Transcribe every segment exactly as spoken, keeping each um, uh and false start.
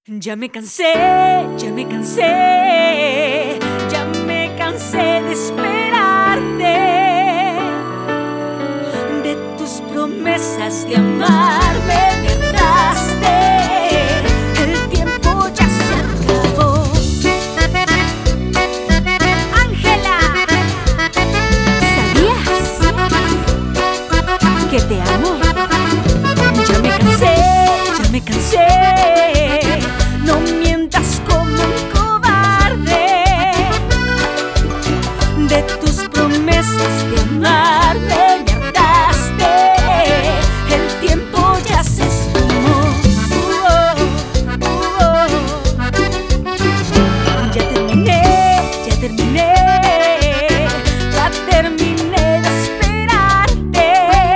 Ya me cansé, ya me cansé, ya me cansé de esperarte, de tus promesas de amarme, me hartaste, el tiempo ya se acabó. Ángela, ¿sabías que te amo? Ya me cansé, ya me cansé. No mientas como un cobarde, de tus promesas de amarme me hartaste, el tiempo ya se esfumó. Uh, uh, uh. Ya terminé, ya terminé, ya terminé de esperarte.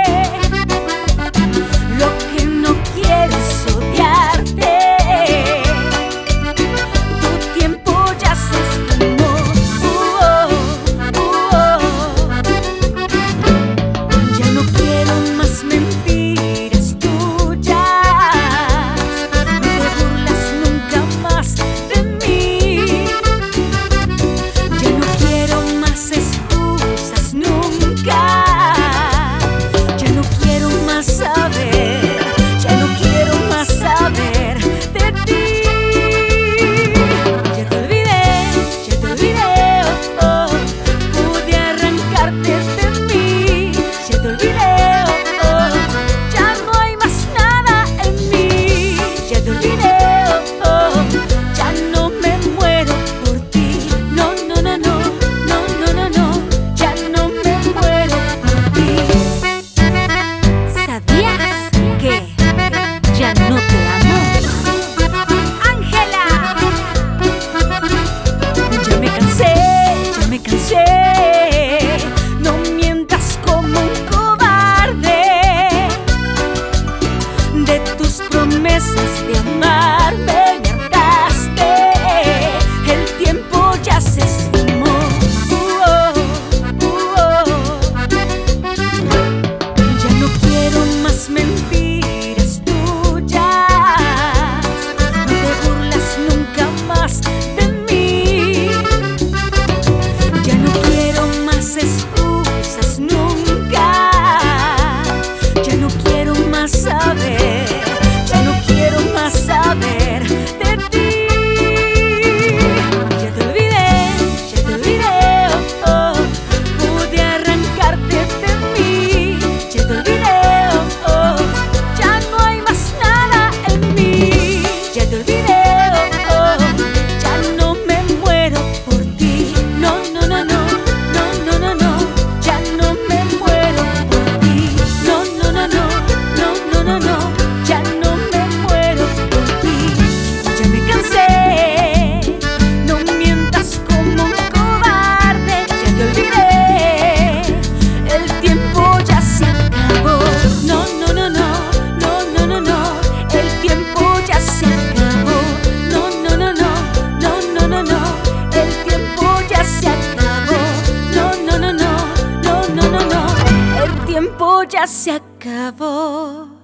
Lo que no quiero es odiarte. No mientas como un cobarde, de tus promesas de amarme me hartaste, el tiempo ya se esfumó. Uh, uh, uh. Ya no quiero más mentiras tuyas, no te burlas nunca más de mí. Ya no quiero más excusas nunca, ya no quiero más saber, ya no quiero más saber de ti. Ya te olvidé, ya te olvidé, oh, oh, pude arrancarte de mí. Ya te olvidé, oh, oh, ya no hay más nada en mí. Ya te olvidé, oh, oh, ya no me muero por ti. No, no, no, no. Ya se acabó.